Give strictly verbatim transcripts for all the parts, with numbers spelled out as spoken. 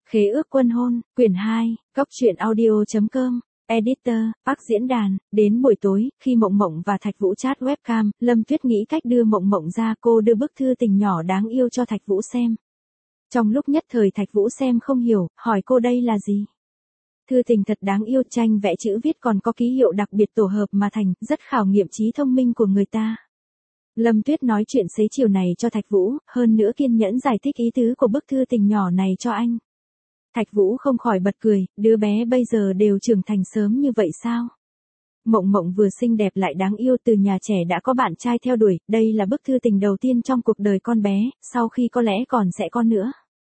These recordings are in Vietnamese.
Khế ước quân hôn, quyển hai, góc truyện audio.com, editor, Park diễn đàn. Đến buổi tối, khi Mộng Mộng và Thạch Vũ chat webcam, Lâm Tuyết nghĩ cách đưa Mộng Mộng ra, cô đưa bức thư tình nhỏ đáng yêu cho Thạch Vũ xem. Trong lúc nhất thời Thạch Vũ xem không hiểu, hỏi cô đây là gì? Thư tình thật đáng yêu, tranh vẽ chữ viết còn có ký hiệu đặc biệt tổ hợp mà thành, rất khảo nghiệm trí thông minh của người ta. Lâm Tuyết nói chuyện xế chiều này cho Thạch Vũ, hơn nữa kiên nhẫn giải thích ý tứ của bức thư tình nhỏ này cho anh. Thạch Vũ không khỏi bật cười, đứa bé bây giờ đều trưởng thành sớm như vậy sao? Mộng Mộng vừa xinh đẹp lại đáng yêu, từ nhà trẻ đã có bạn trai theo đuổi, đây là bức thư tình đầu tiên trong cuộc đời con bé, sau khi có lẽ còn sẽ có nữa.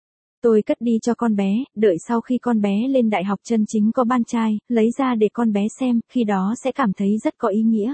Tôi cất đi cho con bé, đợi sau khi con bé lên đại học chân chính có bạn trai, lấy ra để con bé xem, khi đó sẽ cảm thấy rất có ý nghĩa.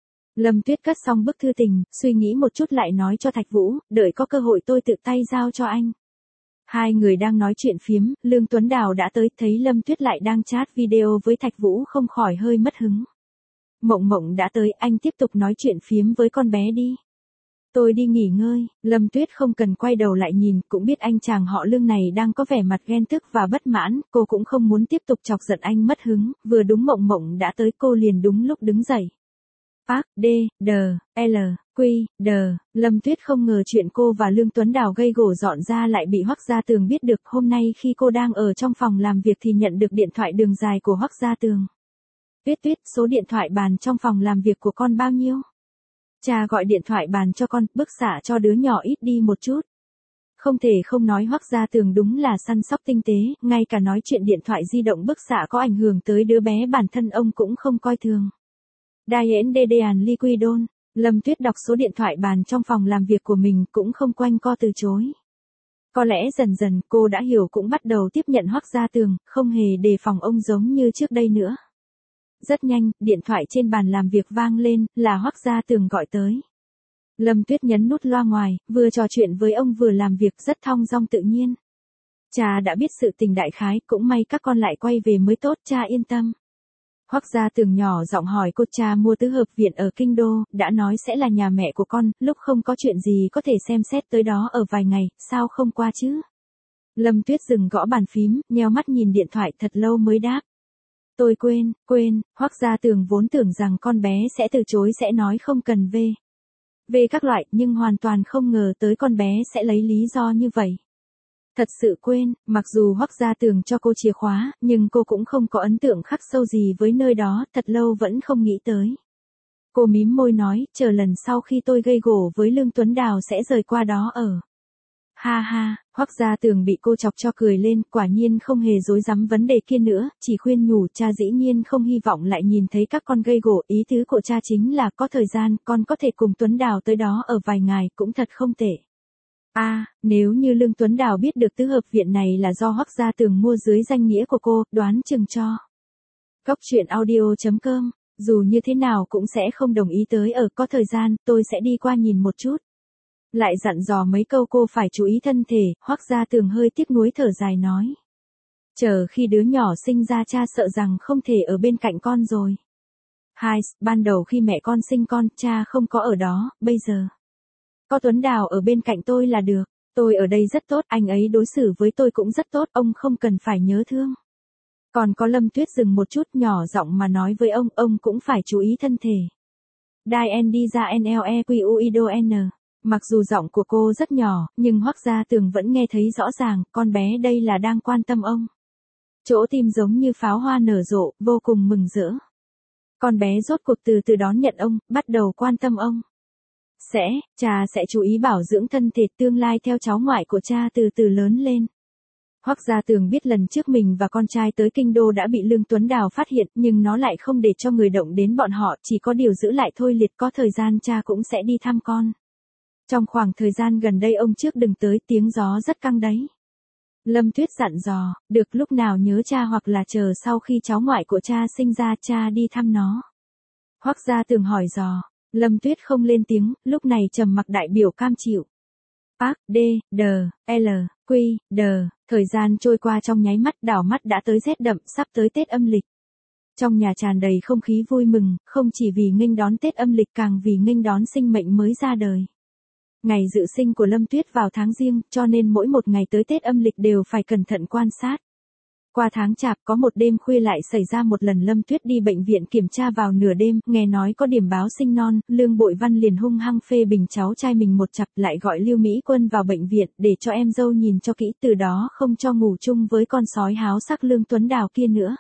Lâm Tuyết cất xong bức thư tình, suy nghĩ một chút lại nói cho Thạch Vũ, đợi có cơ hội tôi tự tay giao cho anh. Hai người đang nói chuyện phiếm, Lương Tuấn Đào đã tới, thấy Lâm Tuyết lại đang chat video với Thạch Vũ không khỏi hơi mất hứng. Mộng Mộng đã tới, anh tiếp tục nói chuyện phiếm với con bé đi. Tôi đi nghỉ ngơi. Lâm Tuyết không cần quay đầu lại nhìn, cũng biết anh chàng họ Lương này đang có vẻ mặt ghen tức và bất mãn, cô cũng không muốn tiếp tục chọc giận anh mất hứng, vừa đúng Mộng Mộng đã tới cô liền đúng lúc đứng dậy. Park, D, D, L, Q, D, Lâm Tuyết không ngờ chuyện cô và Lương Tuấn Đào gây gổ dọn ra lại bị Hoắc Gia Tường biết được, hôm nay khi cô đang ở trong phòng làm việc thì nhận được điện thoại đường dài của Hoắc Gia Tường. Tuyết Tuyết, số điện thoại bàn trong phòng làm việc của con bao nhiêu? Cha gọi điện thoại bàn cho con, bức xạ cho đứa nhỏ ít đi một chút. Không thể không nói Hoắc Gia Tường đúng là săn sóc tinh tế, ngay cả nói chuyện điện thoại di động bức xạ có ảnh hưởng tới đứa bé bản thân ông cũng không coi thường. Diane Dedean Liquidon, Lâm Tuyết đọc số điện thoại bàn trong phòng làm việc của mình cũng không quanh co từ chối. Có lẽ dần dần cô đã hiểu, cũng bắt đầu tiếp nhận Hoắc Gia Tường, không hề đề phòng ông giống như trước đây nữa. Rất nhanh, điện thoại trên bàn làm việc vang lên, là Hoắc Gia Tường gọi tới. Lâm Tuyết nhấn nút loa ngoài, vừa trò chuyện với ông vừa làm việc rất thong dong tự nhiên. Cha đã biết sự tình đại khái, cũng may các con lại quay về mới tốt, cha yên tâm. Hoắc Gia Tường nhỏ giọng hỏi cô, cha mua tứ hợp viện ở Kinh Đô, đã nói sẽ là nhà mẹ của con, lúc không có chuyện gì có thể xem xét tới đó ở vài ngày, sao không qua chứ? Lâm Tuyết dừng gõ bàn phím, nheo mắt nhìn điện thoại thật lâu mới đáp. Tôi quên, quên, Hoắc Gia Tường vốn tưởng rằng con bé sẽ từ chối, sẽ nói không cần về. Về các loại, nhưng hoàn toàn không ngờ tới con bé sẽ lấy lý do như vậy. Thật sự quên, mặc dù Hoắc Gia Tường cho cô chìa khóa, nhưng cô cũng không có ấn tượng khắc sâu gì với nơi đó, thật lâu vẫn không nghĩ tới. Cô mím môi nói, chờ lần sau khi tôi gây gổ với Lương Tuấn Đào sẽ rời qua đó ở. Ha ha, Hoắc Gia Tường bị cô chọc cho cười lên, quả nhiên không hề dối dám vấn đề kia nữa, chỉ khuyên nhủ, cha dĩ nhiên không hy vọng lại nhìn thấy các con gây gổ, ý tứ của cha chính là có thời gian, con có thể cùng Tuấn Đào tới đó ở vài ngày, cũng thật không tệ. A, à, nếu như Lương Tuấn Đào biết được tứ hợp viện này là do Hoắc Gia Tường mua dưới danh nghĩa của cô, đoán chừng cho. Góc truyện audio.com, dù như thế nào cũng sẽ không đồng ý tới ở, có thời gian, tôi sẽ đi qua nhìn một chút. Lại dặn dò mấy câu cô phải chú ý thân thể, Hoắc Gia Tường hơi tiếc nuối thở dài nói. Chờ khi đứa nhỏ sinh ra cha sợ rằng không thể ở bên cạnh con rồi. Hai, ban đầu khi mẹ con sinh con, cha không có ở đó, bây giờ. Có Tuấn Đào ở bên cạnh tôi là được, tôi ở đây rất tốt, anh ấy đối xử với tôi cũng rất tốt, ông không cần phải nhớ thương. Còn có Lâm Tuyết dừng một chút nhỏ giọng mà nói với ông, ông cũng phải chú ý thân thể. Diane đi ra Nlequiuidon. Mặc dù giọng của cô rất nhỏ, nhưng Hoắc Gia Tường vẫn nghe thấy rõ ràng, con bé đây là đang quan tâm ông. Chỗ tim giống như pháo hoa nở rộ, vô cùng mừng rỡ. Con bé rốt cuộc từ từ đón nhận ông, bắt đầu quan tâm ông. Sẽ, cha sẽ chú ý bảo dưỡng thân thể, tương lai theo cháu ngoại của cha từ từ lớn lên. Hoắc Gia Tường biết lần trước mình và con trai tới Kinh Đô đã bị Lương Tuấn Đào phát hiện, nhưng nó lại không để cho người động đến bọn họ, chỉ có điều giữ lại thôi, liệt có thời gian cha cũng sẽ đi thăm con. Trong khoảng thời gian gần đây ông trước đừng tới, tiếng gió rất căng đấy. Lâm Tuyết dặn dò, được, lúc nào nhớ cha hoặc là chờ sau khi cháu ngoại của cha sinh ra cha đi thăm nó. Hoắc Gia Tường hỏi dò, Lâm Tuyết không lên tiếng, lúc này trầm mặc đại biểu cam chịu. Park, D, D, L, Q, D, thời gian trôi qua trong nháy mắt, đảo mắt đã tới rét đậm, sắp tới Tết âm lịch. Trong nhà tràn đầy không khí vui mừng, không chỉ vì nghênh đón Tết âm lịch càng vì nghênh đón sinh mệnh mới ra đời. Ngày dự sinh của Lâm Tuyết vào tháng Giêng, cho nên mỗi một ngày tới Tết âm lịch đều phải cẩn thận quan sát. Qua tháng Chạp có một đêm khuya lại xảy ra một lần Lâm Tuyết đi bệnh viện kiểm tra vào nửa đêm, nghe nói có điểm báo sinh non, Lương Bội Văn liền hung hăng phê bình cháu trai mình một chặp, lại gọi Lưu Mỹ Quân vào bệnh viện để cho em dâu nhìn cho kỹ, từ đó không cho ngủ chung với con sói háo sắc Lương Tuấn Đào kia nữa.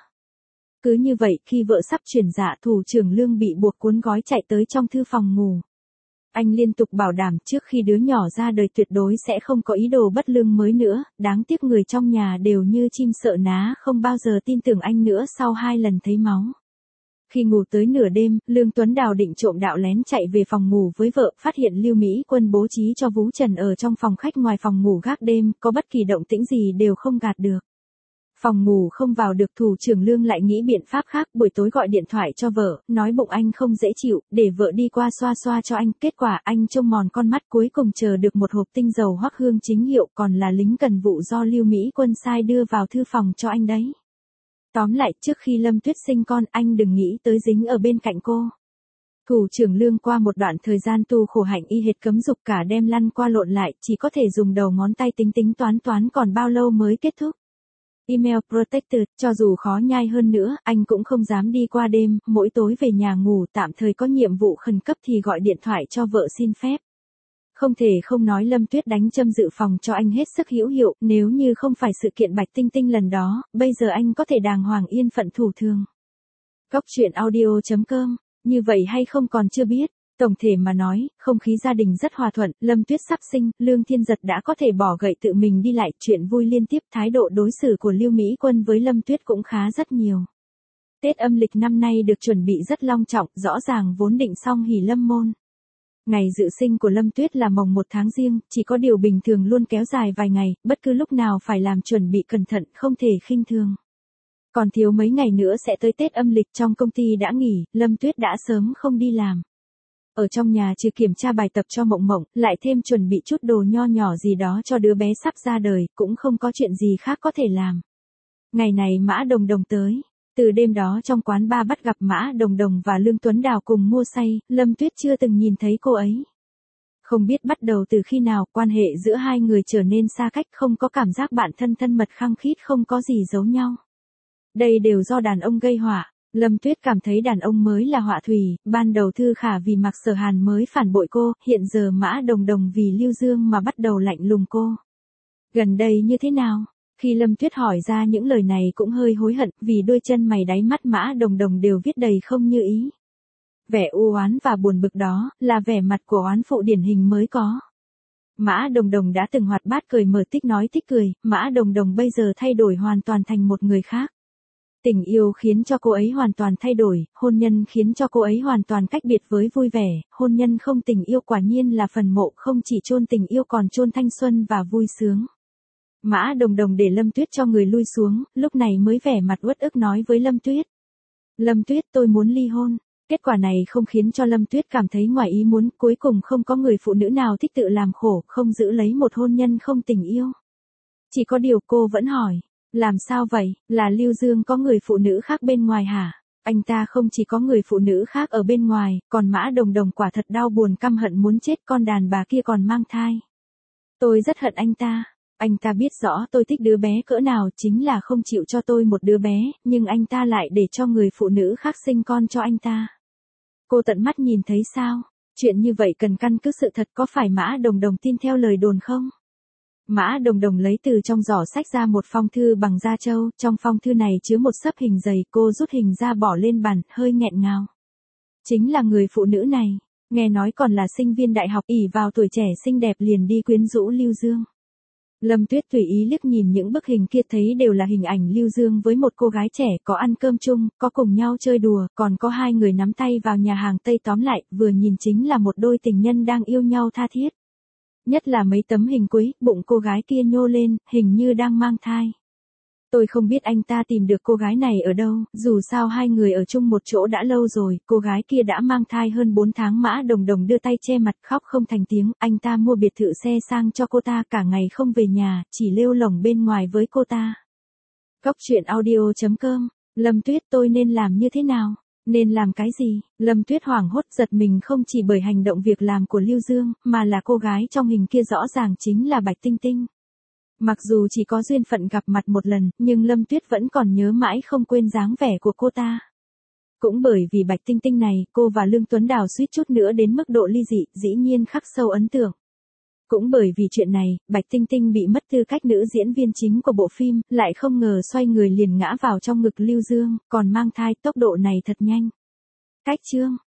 Cứ như vậy, khi vợ sắp chuyển dạ, thủ trưởng Lương bị buộc cuốn gói chạy tới trong thư phòng ngủ. Anh liên tục bảo đảm trước khi đứa nhỏ ra đời tuyệt đối sẽ không có ý đồ bất lương mới nữa, đáng tiếc người trong nhà đều như chim sợ ná không bao giờ tin tưởng anh nữa sau hai lần thấy máu. Khi ngủ tới nửa đêm, Lương Tuấn Đào định trộm đạo lén chạy về phòng ngủ với vợ, phát hiện Lưu Mỹ Quân bố trí cho Vú Trần ở trong phòng khách ngoài phòng ngủ gác đêm, có bất kỳ động tĩnh gì đều không gạt được. Phòng ngủ không vào được, thủ trưởng Lương lại nghĩ biện pháp khác, buổi tối gọi điện thoại cho vợ, nói bụng anh không dễ chịu, để vợ đi qua xoa xoa cho anh, kết quả anh trông mòn con mắt, cuối cùng chờ được một hộp tinh dầu Hoắc Hương chính hiệu, còn là lính cần vụ do Lưu Mỹ Quân sai đưa vào thư phòng cho anh đấy. Tóm lại, trước khi Lâm Tuyết sinh con, anh đừng nghĩ tới dính ở bên cạnh cô. Thủ trưởng Lương qua một đoạn thời gian tu khổ hạnh y hệt cấm dục cả đêm lăn qua lộn lại, chỉ có thể dùng đầu ngón tay tính tính toán toán còn bao lâu mới kết thúc. Email protected, cho dù khó nhai hơn nữa, anh cũng không dám đi qua đêm, mỗi tối về nhà ngủ, tạm thời có nhiệm vụ khẩn cấp thì gọi điện thoại cho vợ xin phép. Không thể không nói Lâm Tuyết đánh châm dự phòng cho anh hết sức hữu hiệu, nếu như không phải sự kiện Bạch Tinh Tinh lần đó, bây giờ anh có thể đàng hoàng yên phận thủ thường. Góc truyện audio chấm com, như vậy hay không còn chưa biết. Tổng thể mà nói, không khí gia đình rất hòa thuận, Lâm Tuyết sắp sinh, Lương Thiên Giật đã có thể bỏ gậy tự mình đi lại, chuyện vui liên tiếp, thái độ đối xử của Lưu Mỹ Quân với Lâm Tuyết cũng khá rất nhiều. Tết âm lịch năm nay được chuẩn bị rất long trọng, rõ ràng vốn định xong hỷ lâm môn. Ngày dự sinh của Lâm Tuyết là mồng một tháng Giêng, chỉ có điều bình thường luôn kéo dài vài ngày, bất cứ lúc nào phải làm chuẩn bị cẩn thận, không thể khinh thường. Còn thiếu mấy ngày nữa sẽ tới Tết âm lịch, trong công ty đã nghỉ, Lâm Tuyết đã sớm không đi làm. Ở trong nhà trừ kiểm tra bài tập cho Mộng Mộng, lại thêm chuẩn bị chút đồ nho nhỏ gì đó cho đứa bé sắp ra đời, cũng không có chuyện gì khác có thể làm. Ngày này Mã Đồng Đồng tới. Từ đêm đó trong quán bar bắt gặp Mã Đồng Đồng và Lương Tuấn Đào cùng mua say, Lâm Tuyết chưa từng nhìn thấy cô ấy. Không biết bắt đầu từ khi nào, quan hệ giữa hai người trở nên xa cách, không có cảm giác bạn thân thân mật khăng khít, không có gì giấu nhau. Đây đều do đàn ông gây họa. Lâm Tuyết cảm thấy đàn ông mới là họa thủy, ban đầu Thư Khả vì Mạc Sở Hàn mới phản bội cô, hiện giờ Mã Đồng Đồng vì Lưu Dương mà bắt đầu lạnh lùng cô. Gần đây như thế nào? Khi Lâm Tuyết hỏi ra những lời này cũng hơi hối hận, vì đôi chân mày đáy mắt Mã Đồng Đồng đều viết đầy không như ý. Vẻ u oán và buồn bực đó, là vẻ mặt của oán phụ điển hình mới có. Mã Đồng Đồng đã từng hoạt bát cười mở tích nói tích cười, Mã Đồng Đồng bây giờ thay đổi hoàn toàn thành một người khác. Tình yêu khiến cho cô ấy hoàn toàn thay đổi, hôn nhân khiến cho cô ấy hoàn toàn cách biệt với vui vẻ, hôn nhân không tình yêu quả nhiên là phần mộ, không chỉ chôn tình yêu còn chôn thanh xuân và vui sướng. Mã Đồng Đồng để Lâm Tuyết cho người lui xuống, lúc này mới vẻ mặt uất ức nói với Lâm Tuyết. Lâm Tuyết, tôi muốn ly hôn. Kết quả này không khiến cho Lâm Tuyết cảm thấy ngoài ý muốn, cuối cùng không có người phụ nữ nào thích tự làm khổ, không giữ lấy một hôn nhân không tình yêu. Chỉ có điều cô vẫn hỏi. Làm sao vậy, là Lưu Dương có người phụ nữ khác bên ngoài hả? Anh ta không chỉ có người phụ nữ khác ở bên ngoài, còn Mã Đồng Đồng quả thật đau buồn căm hận muốn chết, con đàn bà kia còn mang thai. Tôi rất hận anh ta. Anh ta biết rõ tôi thích đứa bé cỡ nào, chính là không chịu cho tôi một đứa bé, nhưng anh ta lại để cho người phụ nữ khác sinh con cho anh ta. Cô tận mắt nhìn thấy sao? Chuyện như vậy cần căn cứ sự thật, có phải Mã Đồng Đồng tin theo lời đồn không? Mã Đồng Đồng lấy từ trong giỏ sách ra một phong thư bằng da trâu, trong phong thư này chứa một xấp hình dày, cô rút hình ra bỏ lên bàn, hơi nghẹn ngào. Chính là người phụ nữ này, nghe nói còn là sinh viên đại học, ỷ vào tuổi trẻ xinh đẹp liền đi quyến rũ Lưu Dương. Lâm Tuyết tùy ý liếc nhìn những bức hình kia thấy đều là hình ảnh Lưu Dương với một cô gái trẻ, có ăn cơm chung, có cùng nhau chơi đùa, còn có hai người nắm tay vào nhà hàng Tây, tóm lại, vừa nhìn chính là một đôi tình nhân đang yêu nhau tha thiết. Nhất là mấy tấm hình cuối, bụng cô gái kia nhô lên, hình như đang mang thai. Tôi không biết anh ta tìm được cô gái này ở đâu, dù sao hai người ở chung một chỗ đã lâu rồi, cô gái kia đã mang thai hơn bốn tháng. Mã Đồng Đồng đưa tay che mặt khóc không thành tiếng, anh ta mua biệt thự xe sang cho cô ta, cả ngày không về nhà, chỉ lêu lổng bên ngoài với cô ta. Góc truyện audio chấm com, Lâm Tuyết, tôi nên làm như thế nào? Nên làm cái gì? Lâm Tuyết hoảng hốt giật mình không chỉ bởi hành động việc làm của Lưu Dương, mà là cô gái trong hình kia rõ ràng chính là Bạch Tinh Tinh. Mặc dù chỉ có duyên phận gặp mặt một lần, nhưng Lâm Tuyết vẫn còn nhớ mãi không quên dáng vẻ của cô ta. Cũng bởi vì Bạch Tinh Tinh này, cô và Lương Tuấn Đào suýt chút nữa đến mức độ ly dị, dĩ nhiên khắc sâu ấn tượng. Cũng bởi vì chuyện này, Bạch Tinh Tinh bị mất tư cách nữ diễn viên chính của bộ phim, lại không ngờ xoay người liền ngã vào trong ngực Lưu Dương, còn mang thai, tốc độ này thật nhanh. Cách chương